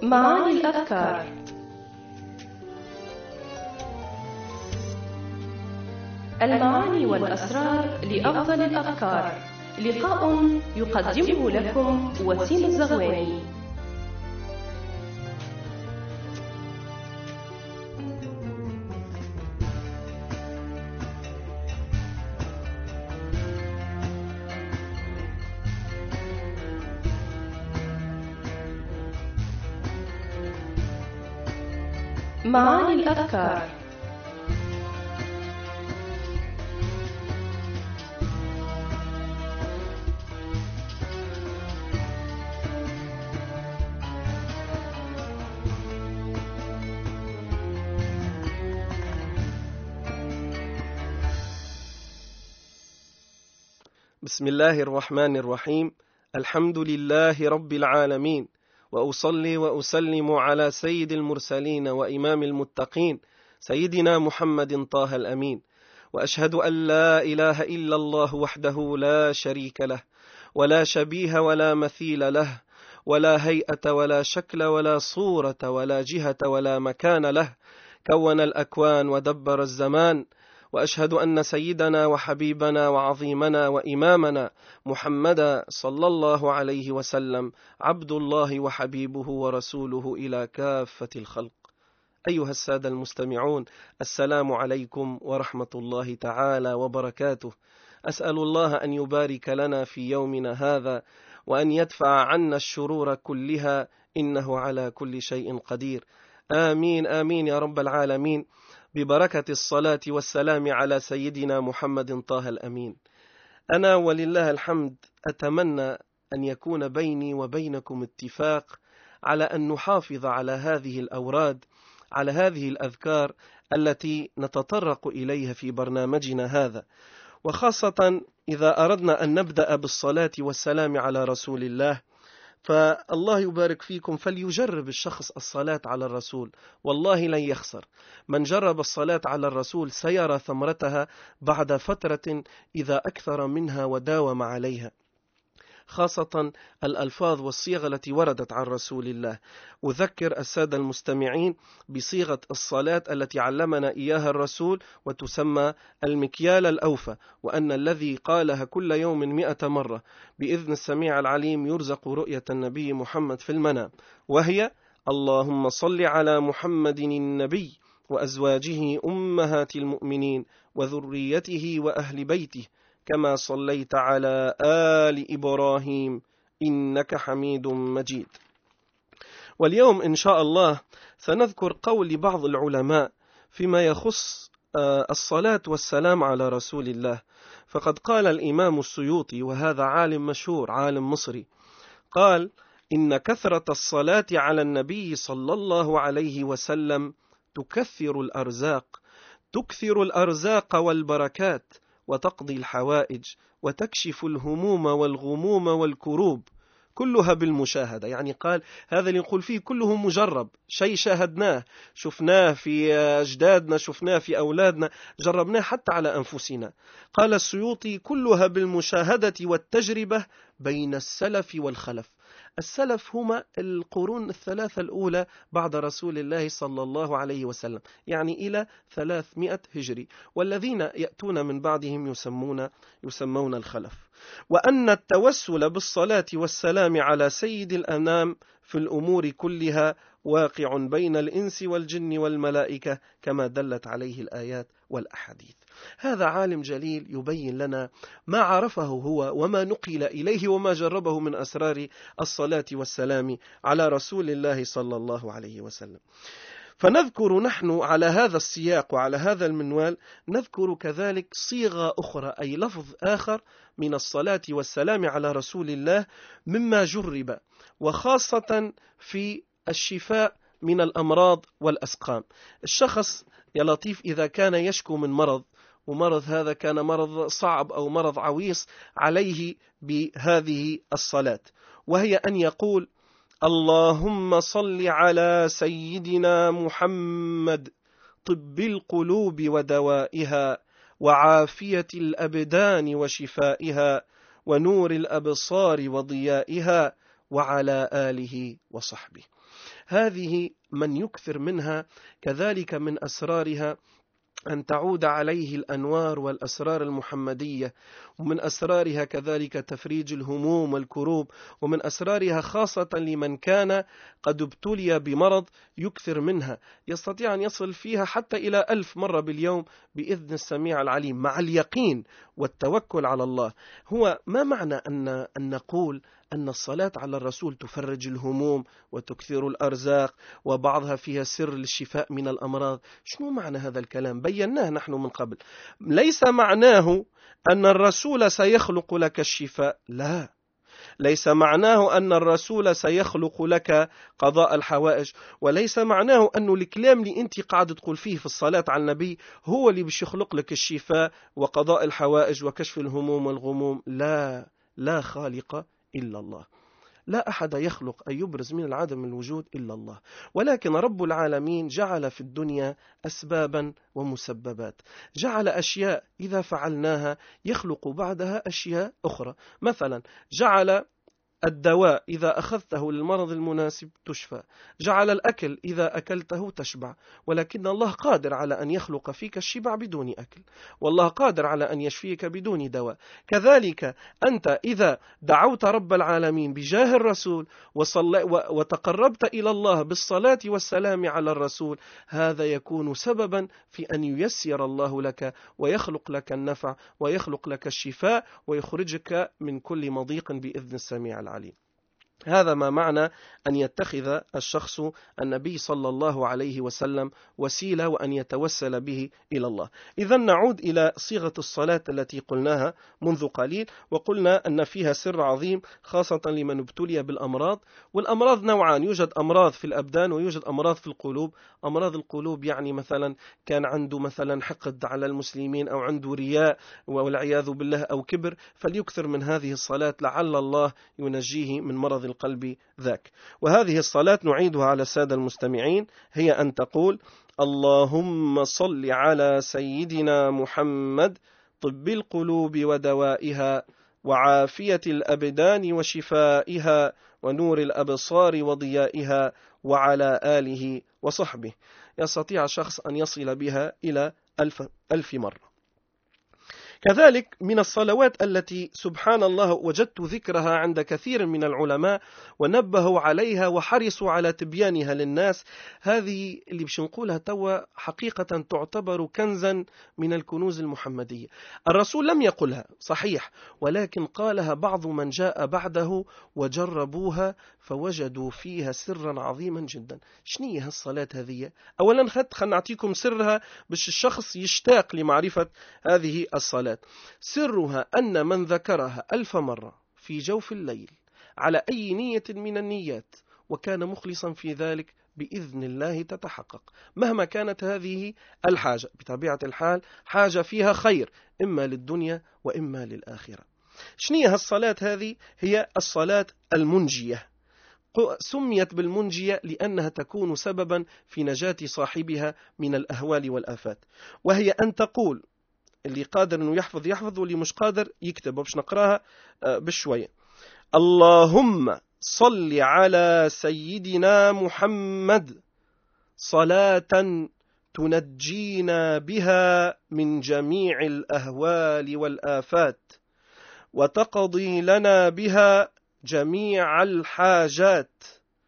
معاني الأذكار. المعاني والأسرار لأفضل الأذكار. لقاء يقدمه لكم وسيم الزغواني. معاني الأذكار. بسم الله الرحمن الرحيم. الحمد لله رب العالمين، وأصلي وأسلم على سيد المرسلين وإمام المتقين سيدنا محمد طه الأمين، وأشهد أن لا إله إلا الله وحده لا شريك له، ولا شبيه ولا مثيل له، ولا هيئة ولا شكل ولا صورة ولا جهة ولا مكان له، كون الأكوان ودبر الزمان. وأشهد أن سيدنا وحبيبنا وعظيمنا وإمامنا محمدا صلى الله عليه وسلم عبد الله وحبيبه ورسوله إلى كافة الخلق. أيها السادة المستمعون، السلام عليكم ورحمة الله تعالى وبركاته. أسأل الله أن يبارك لنا في يومنا هذا، وأن يدفع عنا الشرور كلها، إنه على كل شيء قدير. آمين آمين يا رب العالمين، ببركة الصلاة والسلام على سيدنا محمد طه الأمين. أنا ولله الحمد أتمنى أن يكون بيني وبينكم اتفاق على أن نحافظ على هذه الأوراد، على هذه الأذكار التي نتطرق إليها في برنامجنا هذا، وخاصة إذا أردنا أن نبدأ بالصلاة والسلام على رسول الله. فالله يبارك فيكم، فليجرب الشخص الصلاة على الرسول، والله لن يخسر. من جرب الصلاة على الرسول سيرى ثمرتها بعد فترة إذا أكثر منها وداوم عليها، خاصة الألفاظ والصيغة التي وردت عن رسول الله. أذكر السادة المستمعين بصيغة الصلاة التي علمنا إياها الرسول، وتسمى المكيال الأوفى، وأن الذي قالها كل يوم 100 مرة بإذن السميع العليم يرزق رؤية النبي محمد في المنام، وهي: اللهم صل على محمد النبي وأزواجه أمهات المؤمنين وذريته وأهل بيته كما صليت على آل إبراهيم إنك حميد مجيد. واليوم إن شاء الله سنذكر قول بعض العلماء فيما يخص الصلاة والسلام على رسول الله. فقد قال الإمام السيوطي، وهذا عالم مشهور، عالم مصري، قال: إن كثرة الصلاة على النبي صلى الله عليه وسلم تكثر الأرزاق والبركات، وتقضي الحوائج، وتكشف الهموم والغموم والكروب، كلها بالمشاهدة. يعني قال هذا اللي نقول فيه كله مجرب، شيء شاهدناه، شفناه في أجدادنا، شفناه في أولادنا، جربناه حتى على أنفسنا. قال السيوطي: كلها بالمشاهدة والتجربة بين السلف والخلف. السلف هما القرون الثلاثة الأولى بعد رسول الله صلى الله عليه وسلم، يعني إلى 300 هجري، والذين يأتون من بعدهم يسمون الخلف. وأن التوسل بالصلاة والسلام على سيد الأنام في الأمور كلها واقع بين الإنس والجن والملائكة، كما دلت عليه الآيات والأحاديث. هذا عالم جليل يبين لنا ما عرفه هو وما نقل إليه وما جربه من أسرار الصلاة والسلام على رسول الله صلى الله عليه وسلم. فنذكر نحن على هذا السياق وعلى هذا المنوال، نذكر كذلك صيغة أخرى، أي لفظ آخر من الصلاة والسلام على رسول الله مما جرب، وخاصة في الشفاء من الأمراض والأسقام. الشخص يا لطيف إذا كان يشكو من مرض، ومرض هذا كان مرض صعب أو مرض عويص، عليه بهذه الصلاة، وهي أن يقول: اللهم صل على سيدنا محمد طب القلوب ودوائها، وعافية الأبدان وشفائها، ونور الأبصار وضيائها، وعلى آله وصحبه. هذه من يكثر منها كذلك من أسرارها أن تعود عليه الأنوار والأسرار المحمدية، ومن أسرارها كذلك تفريج الهموم والكروب، ومن أسرارها خاصة لمن كان قد ابتلي بمرض يكثر منها، يستطيع أن يصل فيها حتى إلى 1000 مرة باليوم بإذن السميع العليم مع اليقين والتوكل على الله. هو ما معنى أن نقول أن الصلاة على الرسول تفرج الهموم وتكثر الأرزاق وبعضها فيها سر للشفاء من الأمراض؟ شنو معنى هذا الكلام؟ بيناه نحن من قبل. ليس معناه أن الرسول سيخلق لك الشفاء، لا. ليس معناه أن الرسول سيخلق لك قضاء الحوائج، وليس معناه أن الكلام اللي أنت قاعد تقول فيه في الصلاة على النبي هو اللي بيش يخلق لك الشفاء وقضاء الحوائج وكشف الهموم والغموم. لا، لا خالق إلا الله. لا أحد يخلق أن يبرز من العدم الوجود إلا الله، ولكن رب العالمين جعل في الدنيا أسبابا ومسببات، جعل أشياء إذا فعلناها يخلق بعدها أشياء أخرى. مثلا جعل الدواء إذا أخذته للمرض المناسب تشفى، جعل الأكل إذا أكلته تشبع، ولكن الله قادر على أن يخلق فيك الشبع بدون أكل، والله قادر على أن يشفيك بدون دواء. كذلك أنت إذا دعوت رب العالمين بجاه الرسول وتقربت إلى الله بالصلاة والسلام على الرسول، هذا يكون سببا في أن ييسر الله لك ويخلق لك النفع ويخلق لك الشفاء ويخرجك من كل مضيق بإذن السميع العليم. هذا ما معنى أن يتخذ الشخص النبي صلى الله عليه وسلم وسيلة وأن يتوسل به إلى الله. إذا نعود إلى صيغة الصلاة التي قلناها منذ قليل، وقلنا أن فيها سر عظيم خاصة لمن ابتلي بالأمراض. والأمراض نوعان، يوجد أمراض في الأبدان ويوجد أمراض في القلوب. أمراض القلوب يعني مثلا كان عنده مثلا حقد على المسلمين أو عنده رياء والعياذ بالله أو كبر، فليكثر من هذه الصلاة لعل الله ينجيه من مرض القلب ذاك. وهذه الصلاة نعيدها على السادة المستمعين، هي أن تقول: اللهم صل على سيدنا محمد طب القلوب ودوائها وعافية الأبدان وشفائها ونور الأبصار وضيائها وعلى آله وصحبه. يستطيع شخص أن يصل بها إلى 1000 مرة. كذلك من الصلوات التي سبحان الله وجدت ذكرها عند كثير من العلماء ونبهوا عليها وحرصوا على تبيانها للناس، هذه اللي باش نقولها توا حقيقة تعتبر كنزا من الكنوز المحمدية. الرسول لم يقلها صحيح، ولكن قالها بعض من جاء بعده وجربوها فوجدوا فيها سرا عظيما جدا. شنية الصلاة هذه؟ أولا خلنا نعطيكم سرها باش الشخص يشتاق لمعرفة هذه الصلاة. سرها أن من ذكرها 1000 مرة في جوف الليل على أي نية من النيات وكان مخلصا في ذلك بإذن الله تتحقق، مهما كانت هذه الحاجة. بطبيعة الحال حاجة فيها خير إما للدنيا وإما للآخرة. شنية الصلاة هذه؟ هي الصلاة المنجية. سميت بالمنجية لأنها تكون سببا في نجاة صاحبها من الأهوال والآفات. وهي أن تقول، اللي قادر أنه يحفظ واللي مش قادر يكتب، وبش نقراها بشوية: اللهم صل على سيدنا محمد صلاة تنجينا بها من جميع الأهوال والآفات وتقضي لنا بها جميع الحاجات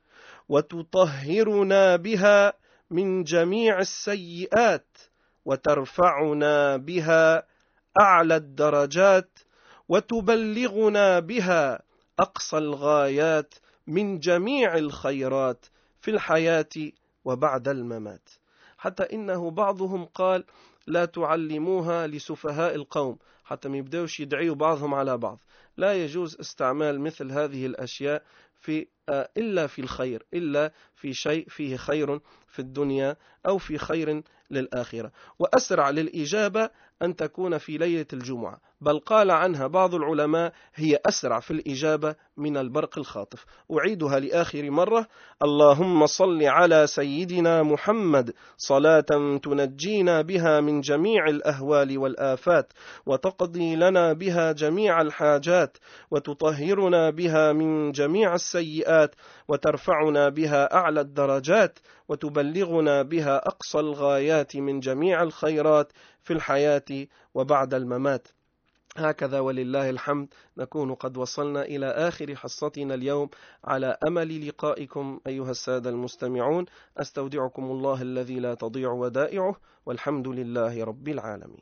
وتطهرنا بها من جميع السيئات وترفعنا بها أعلى الدرجات وتبلغنا بها أقصى الغايات من جميع الخيرات في الحياة وبعد الممات. حتى إنه بعضهم قال: لا تعلموها لسفهاء القوم، حتى ما يبدأوش يدعيوا بعضهم على بعض. لا يجوز استعمال مثل هذه الأشياء إلا في الخير، إلا في شيء فيه خير في الدنيا أو في خير للآخرة. وأسرع للإجابة أن تكون في ليلة الجمعة، بل قال عنها بعض العلماء هي أسرع في الإجابة من البرق الخاطف. أعيدها لآخر مرة: اللهم صل على سيدنا محمد صلاة تنجينا بها من جميع الأهوال والآفات وتقضي لنا بها جميع الحاجات وتطهرنا بها من جميع السيئات الحياة، وترفعنا بها أعلى الدرجات، وتبلغنا بها أقصى الغايات من جميع الخيرات في الحياة وبعد الممات. هكذا ولله الحمد نكون قد وصلنا إلى آخر حصتنا اليوم، على أمل لقائكم أيها السادة المستمعون. أستودعكم الله الذي لا تضيع ودائعه، والحمد لله رب العالمين.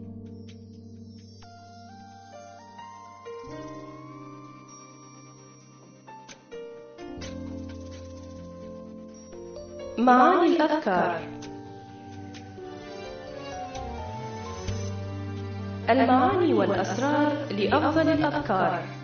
معاني الأذكار. المعاني والأسرار لأفضل الأذكار.